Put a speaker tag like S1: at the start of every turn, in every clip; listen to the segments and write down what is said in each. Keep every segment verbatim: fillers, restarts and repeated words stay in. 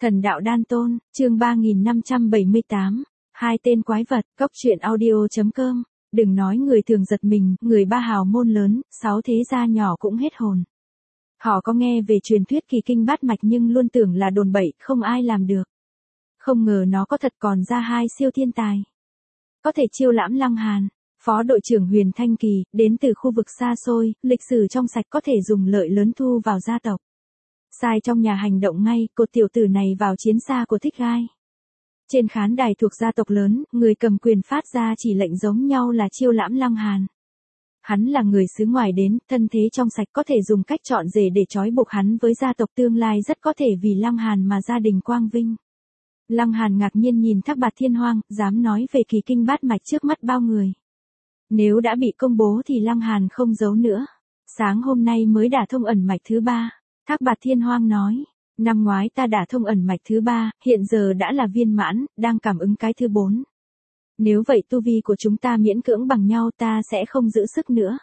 S1: Thần đạo đan tôn, chương ba nghìn năm trăm bảy mươi tám, hai tên quái vật, cốc truyện audio.com, đừng nói người thường giật mình, người ba hào môn lớn, sáu thế gia nhỏ cũng hết hồn. Họ có nghe về truyền thuyết kỳ kinh bát mạch nhưng luôn tưởng là đồn bậy, không ai làm được. Không ngờ nó có thật còn ra hai siêu thiên tài. Có thể chiêu lãm Lăng Hàn, phó đội trưởng Huyền Thanh Kỳ, đến từ khu vực xa xôi, lịch sử trong sạch có thể dùng lợi lớn thu vào gia tộc. Sai trong nhà hành động ngay, cột tiểu tử này vào chiến xa của Thích Gai. Trên khán đài thuộc gia tộc lớn, người cầm quyền phát ra chỉ lệnh giống nhau là chiêu lãm Lăng Hàn. Hắn là người xứ ngoài đến, thân thế trong sạch có thể dùng cách chọn rể để trói buộc hắn với gia tộc tương lai rất có thể vì Lăng Hàn mà gia đình quang vinh. Lăng Hàn ngạc nhiên nhìn Thác Bạt Thiên Hoang, dám nói về kỳ kinh bát mạch trước mắt bao người. Nếu đã bị công bố thì Lăng Hàn không giấu nữa. Sáng hôm nay mới đả thông ẩn mạch thứ ba. Thác Bạt Thiên Hoang nói, năm ngoái ta đã thông ẩn mạch thứ ba, hiện giờ đã là viên mãn, đang cảm ứng cái thứ bốn. Nếu vậy tu vi của chúng ta miễn cưỡng bằng nhau ta sẽ không giữ sức nữa.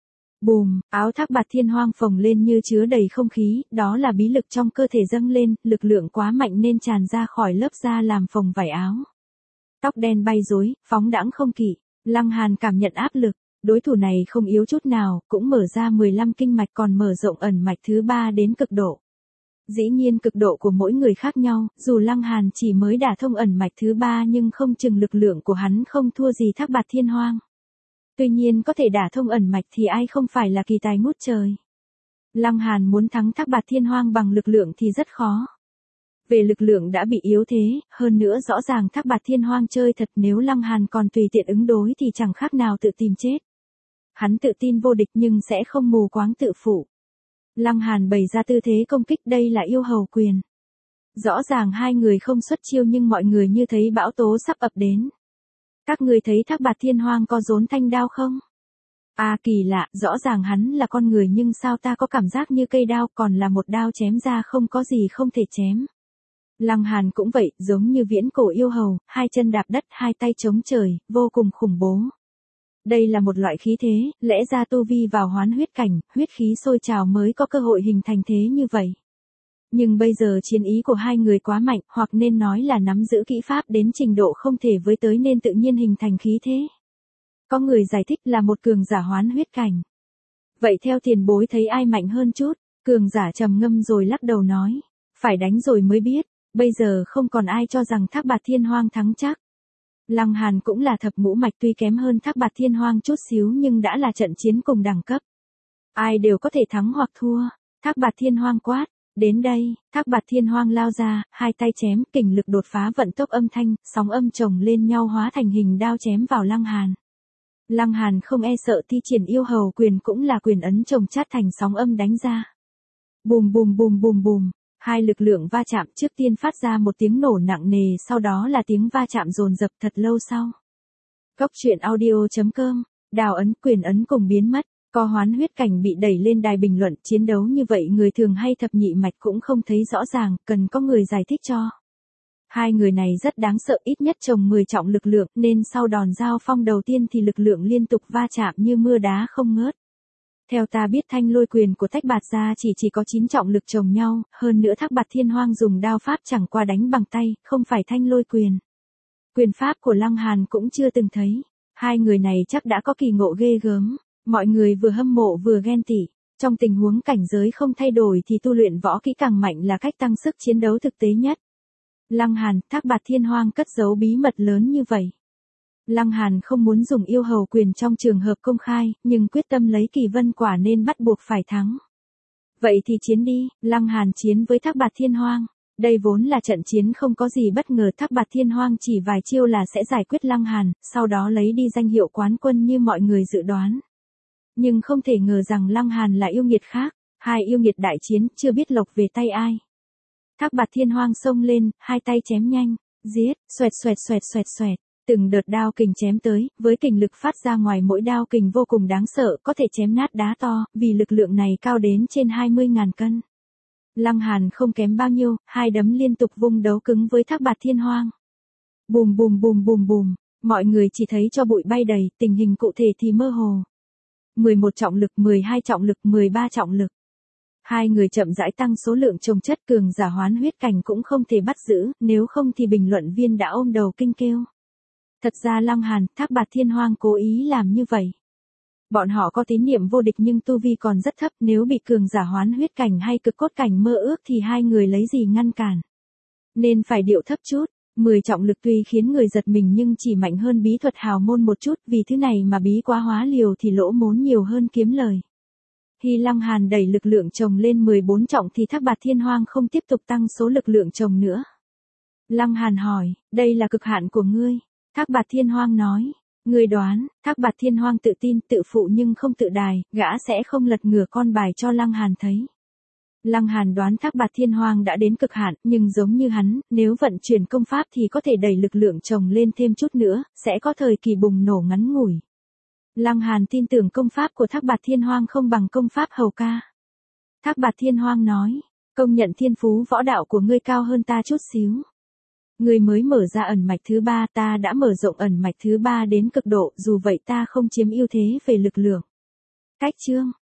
S1: Bùm, áo Thác Bạt Thiên Hoang phồng lên như chứa đầy không khí, đó là bí lực trong cơ thể dâng lên, lực lượng quá mạnh nên tràn ra khỏi lớp da làm phồng vải áo. Tóc đen bay rối, phóng đãng không kỵ, Lăng Hàn cảm nhận áp lực. Đối thủ này không yếu chút nào, cũng mở ra mười lăm kinh mạch còn mở rộng ẩn mạch thứ ba đến cực độ. Dĩ nhiên cực độ của mỗi người khác nhau, dù Lăng Hàn chỉ mới đả thông ẩn mạch thứ ba nhưng không chừng lực lượng của hắn không thua gì Thác Bạt Thiên Hoang. Tuy nhiên có thể đả thông ẩn mạch thì ai không phải là kỳ tài ngút trời. Lăng Hàn muốn thắng Thác Bạt Thiên Hoang bằng lực lượng thì rất khó. Về lực lượng đã bị yếu thế, hơn nữa rõ ràng Thác Bạt Thiên Hoang chơi thật, nếu Lăng Hàn còn tùy tiện ứng đối thì chẳng khác nào tự tìm chết. Hắn tự tin vô địch nhưng sẽ không mù quáng tự phụ. Lăng Hàn bày ra tư thế công kích, đây là yêu hầu quyền. Rõ ràng hai người không xuất chiêu nhưng mọi người như thấy bão tố sắp ập đến. Các người thấy Thác Bạt Thiên Hoang có rốn thanh đao không? À kỳ lạ, rõ ràng hắn là con người nhưng sao ta có cảm giác như cây đao còn là một đao chém ra không có gì không thể chém. Lăng Hàn cũng vậy, giống như viễn cổ yêu hầu, hai chân đạp đất, hai tay chống trời, vô cùng khủng bố. Đây là một loại khí thế, lẽ ra tu vi vào hoán huyết cảnh, huyết khí sôi trào mới có cơ hội hình thành thế như vậy. Nhưng bây giờ chiến ý của hai người quá mạnh, hoặc nên nói là nắm giữ kỹ pháp đến trình độ không thể với tới nên tự nhiên hình thành khí thế. Có người giải thích là một cường giả hoán huyết cảnh. Vậy theo tiền bối thấy ai mạnh hơn chút? Cường giả trầm ngâm rồi lắc đầu nói, phải đánh rồi mới biết, bây giờ không còn ai cho rằng Thác Bạt Thiên Hoang thắng chắc. Lăng Hàn cũng là thập ngũ mạch, tuy kém hơn Thác Bạt Thiên Hoang chút xíu nhưng đã là trận chiến cùng đẳng cấp. Ai đều có thể thắng hoặc thua. Thác Bạt Thiên Hoang quát, đến đây, Thác Bạt Thiên Hoang lao ra, hai tay chém, kình lực đột phá vận tốc âm thanh, sóng âm chồng lên nhau hóa thành hình đao chém vào Lăng Hàn. Lăng Hàn không e sợ thi triển yêu hầu quyền, cũng là quyền ấn chồng chát thành sóng âm đánh ra. Bùm bùm bùm bùm bùm. Hai lực lượng va chạm, trước tiên phát ra một tiếng nổ nặng nề, sau đó là tiếng va chạm dồn dập thật lâu sau. Cốc truyện audio.com, đào ấn, quyền ấn cùng biến mất, co hoán huyết cảnh bị đẩy lên đài bình luận, chiến đấu như vậy người thường hay thập nhị mạch cũng không thấy rõ ràng, cần có người giải thích cho. Hai người này rất đáng sợ, ít nhất chồng mười trọng lực lượng, nên sau đòn giao phong đầu tiên thì lực lượng liên tục va chạm như mưa đá không ngớt. Theo ta biết thanh lôi quyền của Tách Bạt gia chỉ chỉ có chín trọng lực chồng nhau, hơn nữa Thác Bạt Thiên Hoang dùng đao pháp chẳng qua đánh bằng tay, không phải thanh lôi quyền. Quyền pháp của Lăng Hàn cũng chưa từng thấy. Hai người này chắc đã có kỳ ngộ ghê gớm. Mọi người vừa hâm mộ vừa ghen tị. Trong tình huống cảnh giới không thay đổi thì tu luyện võ kỹ càng mạnh là cách tăng sức chiến đấu thực tế nhất. Lăng Hàn, Thác Bạt Thiên Hoang cất giấu bí mật lớn như vậy. Lăng Hàn không muốn dùng yêu hầu quyền trong trường hợp công khai, nhưng quyết tâm lấy kỳ vân quả nên bắt buộc phải thắng. Vậy thì chiến đi, Lăng Hàn chiến với Thác Bạt Thiên Hoang. Đây vốn là trận chiến không có gì bất ngờ, Thác Bạt Thiên Hoang chỉ vài chiêu là sẽ giải quyết Lăng Hàn, sau đó lấy đi danh hiệu quán quân như mọi người dự đoán. Nhưng không thể ngờ rằng Lăng Hàn là yêu nghiệt khác, hai yêu nghiệt đại chiến, chưa biết lộc về tay ai. Thác Bạt Thiên Hoang xông lên, hai tay chém nhanh, giết, xoẹt xoẹt xoẹt xoẹt xoẹt. Từng đợt đao kình chém tới, với kình lực phát ra ngoài mỗi đao kình vô cùng đáng sợ, có thể chém nát đá to, vì lực lượng này cao đến trên hai mươi nghìn cân. Lăng Hàn không kém bao nhiêu, hai đấm liên tục vung đấu cứng với Thác Bạt Thiên Hoang. Bùm bùm bùm bùm bùm, mọi người chỉ thấy cho bụi bay đầy, tình hình cụ thể thì mơ hồ. mười một trọng lực, mười hai trọng lực, mười ba trọng lực. Hai người chậm rãi tăng số lượng trồng chất, cường giả hoán huyết cảnh cũng không thể bắt giữ, nếu không thì bình luận viên đã ôm đầu kinh kêu. Thật ra Lăng Hàn, Thác Bạt Thiên Hoang cố ý làm như vậy. Bọn họ có tín niệm vô địch nhưng tu vi còn rất thấp, nếu bị cường giả hoán huyết cảnh hay cực cốt cảnh mơ ước thì hai người lấy gì ngăn cản. Nên phải điệu thấp chút. Mười trọng lực tuy khiến người giật mình nhưng chỉ mạnh hơn bí thuật hào môn một chút, vì thứ này mà bí quá hóa liều thì lỗ mốn nhiều hơn kiếm lời. Khi Lăng Hàn đẩy lực lượng chồng lên mười bốn trọng thì Thác Bạt Thiên Hoang không tiếp tục tăng số lực lượng chồng nữa. Lăng Hàn hỏi, đây là cực hạn của ngươi. Thác Bạt Thiên Hoang nói, ngươi đoán. Thác Bạt Thiên Hoang tự tin, tự phụ nhưng không tự đài, gã sẽ không lật ngửa con bài cho Lăng Hàn thấy. Lăng Hàn đoán Thác Bạt Thiên Hoang đã đến cực hạn, nhưng giống như hắn, nếu vận chuyển công pháp thì có thể đẩy lực lượng chồng lên thêm chút nữa, sẽ có thời kỳ bùng nổ ngắn ngủi. Lăng Hàn tin tưởng công pháp của Thác Bạt Thiên Hoang không bằng công pháp hầu ca. Thác Bạt Thiên Hoang nói, công nhận thiên phú võ đạo của ngươi cao hơn ta chút xíu. Ngươi mới mở ra ẩn mạch thứ ba, ta đã mở rộng ẩn mạch thứ ba đến cực độ, dù vậy ta không chiếm ưu thế về lực lượng. Cách chương